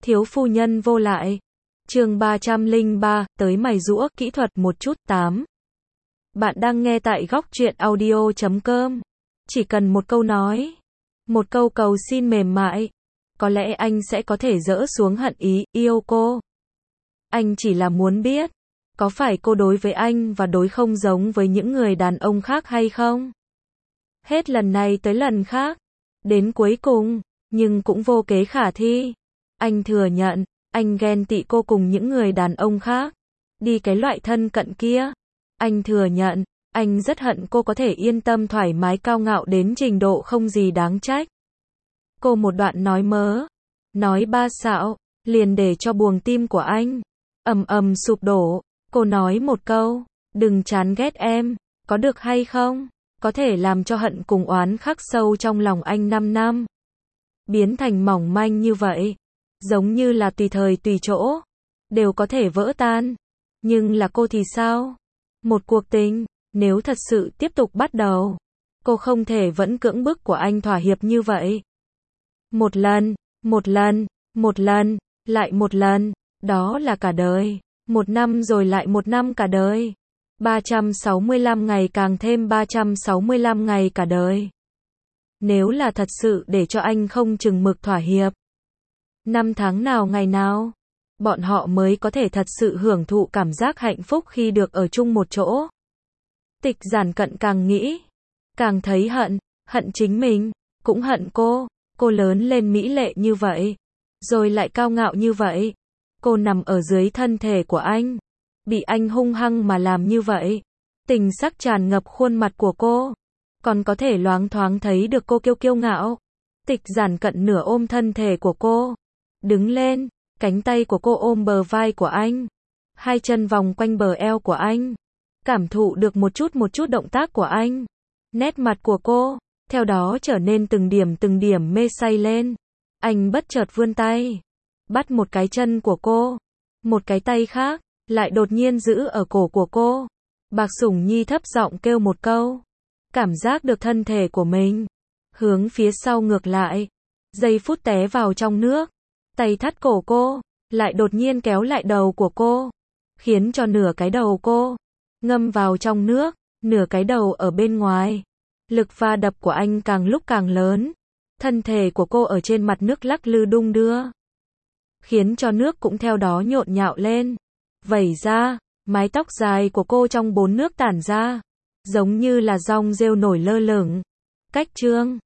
Thiếu phu nhân vô lại. Chương 303, tới mày giũa, kỹ thuật một chút 8. Bạn đang nghe tại góc truyện audio.com. Chỉ cần một câu nói, một câu cầu xin mềm mại, có lẽ anh sẽ có thể dỡ xuống hận ý, yêu cô. Anh chỉ là muốn biết, có phải cô đối với anh và đối không giống với những người đàn ông khác hay không? Hết lần này tới lần khác, đến cuối cùng, nhưng cũng vô kế khả thi. Anh thừa nhận, anh ghen tị cô cùng những người đàn ông khác, đi cái loại thân cận kia. Anh thừa nhận, anh rất hận cô có thể yên tâm thoải mái cao ngạo đến trình độ không gì đáng trách. Cô một đoạn nói mớ, nói ba xạo, liền để cho buồng tim của anh ầm ầm sụp đổ. Cô nói một câu, đừng chán ghét em, có được hay không? Có thể làm cho hận cùng oán khắc sâu trong lòng anh 5 năm. Biến thành mỏng manh như vậy, giống như là tùy thời tùy chỗ, đều có thể vỡ tan. Nhưng là cô thì sao? Một cuộc tình, nếu thật sự tiếp tục bắt đầu, cô không thể vẫn cưỡng bức của anh thỏa hiệp như vậy. Một lần, một lần, một lần, lại một lần, đó là cả đời. Một năm rồi lại một năm cả đời. 365 ngày càng thêm 365 ngày cả đời. Nếu là thật sự để cho anh không chừng mực thỏa hiệp, năm tháng nào ngày nào, bọn họ mới có thể thật sự hưởng thụ cảm giác hạnh phúc khi được ở chung một chỗ. Tịch Giản Cận càng nghĩ, càng thấy hận, hận chính mình, cũng hận cô lớn lên mỹ lệ như vậy, rồi lại cao ngạo như vậy. Cô nằm ở dưới thân thể của anh, bị anh hung hăng mà làm như vậy. Tình sắc tràn ngập khuôn mặt của cô, còn có thể loáng thoáng thấy được cô kiêu ngạo. Tịch Giản Cận nửa ôm thân thể của cô, đứng lên, cánh tay của cô ôm bờ vai của anh, hai chân vòng quanh bờ eo của anh, cảm thụ được một chút động tác của anh. Nét mặt của cô, theo đó trở nên từng điểm mê say lên. Anh bất chợt vươn tay, bắt một cái chân của cô, một cái tay khác, lại đột nhiên giữ ở cổ của cô. Bạc Sủng Nhi thấp giọng kêu một câu, cảm giác được thân thể của mình hướng phía sau ngược lại, giây phút té vào trong nước. Tay thắt cổ cô, lại đột nhiên kéo lại đầu của cô, khiến cho nửa cái đầu cô ngâm vào trong nước, nửa cái đầu ở bên ngoài. Lực va đập của anh càng lúc càng lớn, thân thể của cô ở trên mặt nước lắc lư đung đưa, khiến cho nước cũng theo đó nhộn nhạo lên, vẩy ra. Mái tóc dài của cô trong bồn nước tản ra, giống như là dong rêu nổi lơ lửng. Cách chương